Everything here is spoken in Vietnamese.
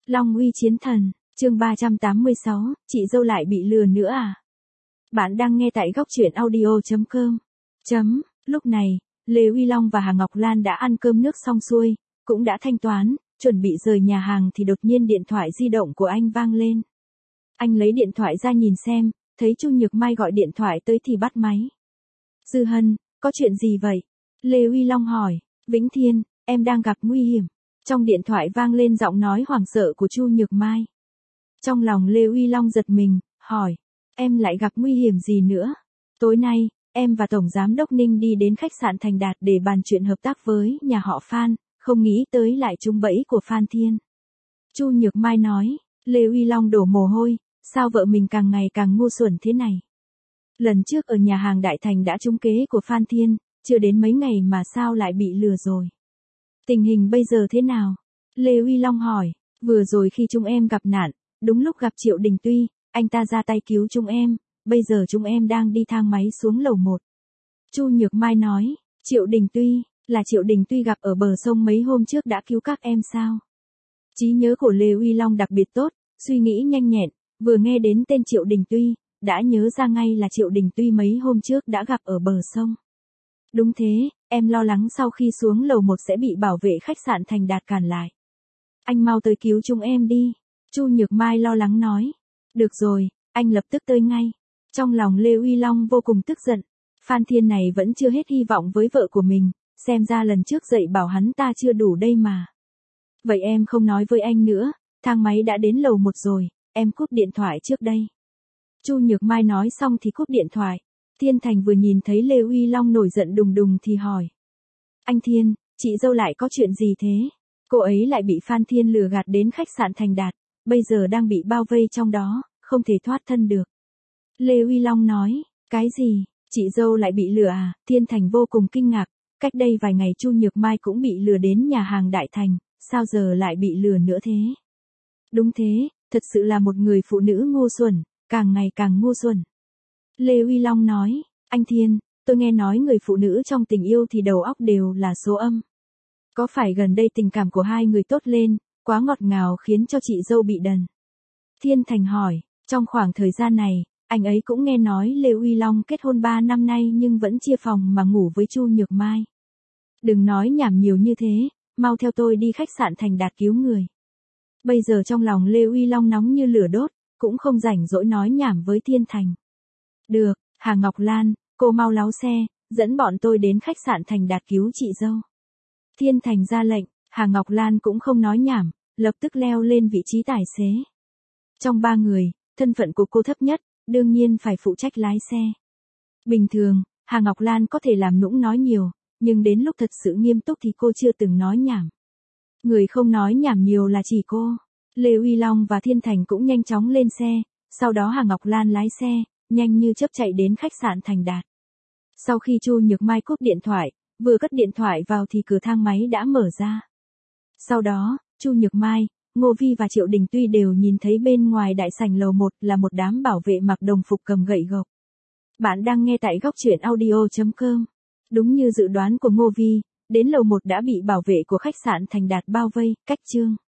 Long uy chiến thần, chương 386, chị dâu lại bị lừa nữa à? Bạn đang nghe tại góc truyện audio.com. Lúc này, Lê Uy Long và Hà Ngọc Lan đã ăn cơm nước xong xuôi, cũng đã thanh toán, chuẩn bị rời nhà hàng thì đột nhiên điện thoại di động của anh vang lên. Anh lấy điện thoại ra nhìn xem, thấy Chu Nhược Mai gọi điện thoại tới thì bắt máy. Dư Hân, có chuyện gì vậy? Lê Uy Long hỏi. Vĩnh Thiên, em đang gặp nguy hiểm. Trong điện thoại vang lên giọng nói hoảng sợ của Chu Nhược Mai. Trong lòng Lê Uy Long giật mình, hỏi, em lại gặp nguy hiểm gì nữa? Tối nay, em và Tổng Giám đốc Ninh đi đến khách sạn Thành Đạt để bàn chuyện hợp tác với nhà họ Phan, không nghĩ tới lại trúng bẫy của Phan Thiên. Chu Nhược Mai nói. Lê Uy Long đổ mồ hôi, sao vợ mình càng ngày càng ngu xuẩn thế này? Lần trước ở nhà hàng Đại Thành đã trúng kế của Phan Thiên, chưa đến mấy ngày mà sao lại bị lừa rồi? Tình hình bây giờ thế nào? Lê Uy Long hỏi. Vừa rồi khi chúng em gặp nạn, đúng lúc gặp Triệu Đình Tuy, anh ta ra tay cứu chúng em, bây giờ chúng em đang đi thang máy xuống lầu 1. Chu Nhược Mai nói. Triệu Đình Tuy, là Triệu Đình Tuy gặp ở bờ sông mấy hôm trước đã cứu các em sao? Trí nhớ của Lê Uy Long đặc biệt tốt, suy nghĩ nhanh nhẹn, vừa nghe đến tên Triệu Đình Tuy, đã nhớ ra ngay là Triệu Đình Tuy mấy hôm trước đã gặp ở bờ sông. Đúng thế, em lo lắng sau khi xuống lầu 1 sẽ bị bảo vệ khách sạn Thành Đạt cản lại. Anh mau tới cứu chúng em đi. Chu Nhược Mai lo lắng nói. Được rồi, anh lập tức tới ngay. Trong lòng Lê Uy Long vô cùng tức giận. Phan Thiên này vẫn chưa hết hy vọng với vợ của mình, xem ra lần trước dạy bảo hắn ta chưa đủ đây mà. Vậy em không nói với anh nữa, thang máy đã đến lầu 1 rồi, em cúp điện thoại trước đây. Chu Nhược Mai nói xong thì cúp điện thoại. Thiên Thành vừa nhìn thấy Lê Uy Long nổi giận đùng đùng thì hỏi. Anh Thiên, chị dâu lại có chuyện gì thế? Cô ấy lại bị Phan Thiên lừa gạt đến khách sạn Thành Đạt, bây giờ đang bị bao vây trong đó, không thể thoát thân được. Lê Uy Long nói. Cái gì? Chị dâu lại bị lừa à? Thiên Thành vô cùng kinh ngạc, cách đây vài ngày Chu Nhược Mai cũng bị lừa đến nhà hàng Đại Thành, sao giờ lại bị lừa nữa thế? Đúng thế, thật sự là một người phụ nữ ngu xuẩn, càng ngày càng ngu xuẩn. Lê Uy Long nói. Anh Thiên, tôi nghe nói người phụ nữ trong tình yêu thì đầu óc đều là số âm. Có phải gần đây tình cảm của hai người tốt lên, quá ngọt ngào khiến cho chị dâu bị đần? Thiên Thành hỏi. Trong khoảng thời gian này, anh ấy cũng nghe nói Lê Uy Long kết hôn 3 năm nay nhưng vẫn chia phòng mà ngủ với Chu Nhược Mai. Đừng nói nhảm nhiều như thế, mau theo tôi đi khách sạn Thành Đạt cứu người. Bây giờ trong lòng Lê Uy Long nóng như lửa đốt, cũng không rảnh rỗi nói nhảm với Thiên Thành. Được, Hà Ngọc Lan, cô mau lái xe, dẫn bọn tôi đến khách sạn Thành Đạt cứu chị dâu. Thiên Thành ra lệnh, Hà Ngọc Lan cũng không nói nhảm, lập tức leo lên vị trí tài xế. Trong 3 người, thân phận của cô thấp nhất, đương nhiên phải phụ trách lái xe. Bình thường, Hà Ngọc Lan có thể làm nũng nói nhiều, nhưng đến lúc thật sự nghiêm túc thì cô chưa từng nói nhảm. Người không nói nhảm nhiều là chỉ cô. Lê Uy Long và Thiên Thành cũng nhanh chóng lên xe, sau đó Hà Ngọc Lan lái xe, nhanh như chớp chạy đến khách sạn Thành Đạt. Sau khi Chu Nhược Mai cúp điện thoại, vừa cất điện thoại vào thì cửa thang máy đã mở ra. Sau đó, Chu Nhược Mai, Ngô Vi và Triệu Đình Tuy đều nhìn thấy bên ngoài đại sảnh lầu 1 là một đám bảo vệ mặc đồng phục cầm gậy gộc. Bạn đang nghe tại góc truyện audio.com. Đúng như dự đoán của Ngô Vi, đến lầu 1 đã bị bảo vệ của khách sạn Thành Đạt bao vây, cách chương.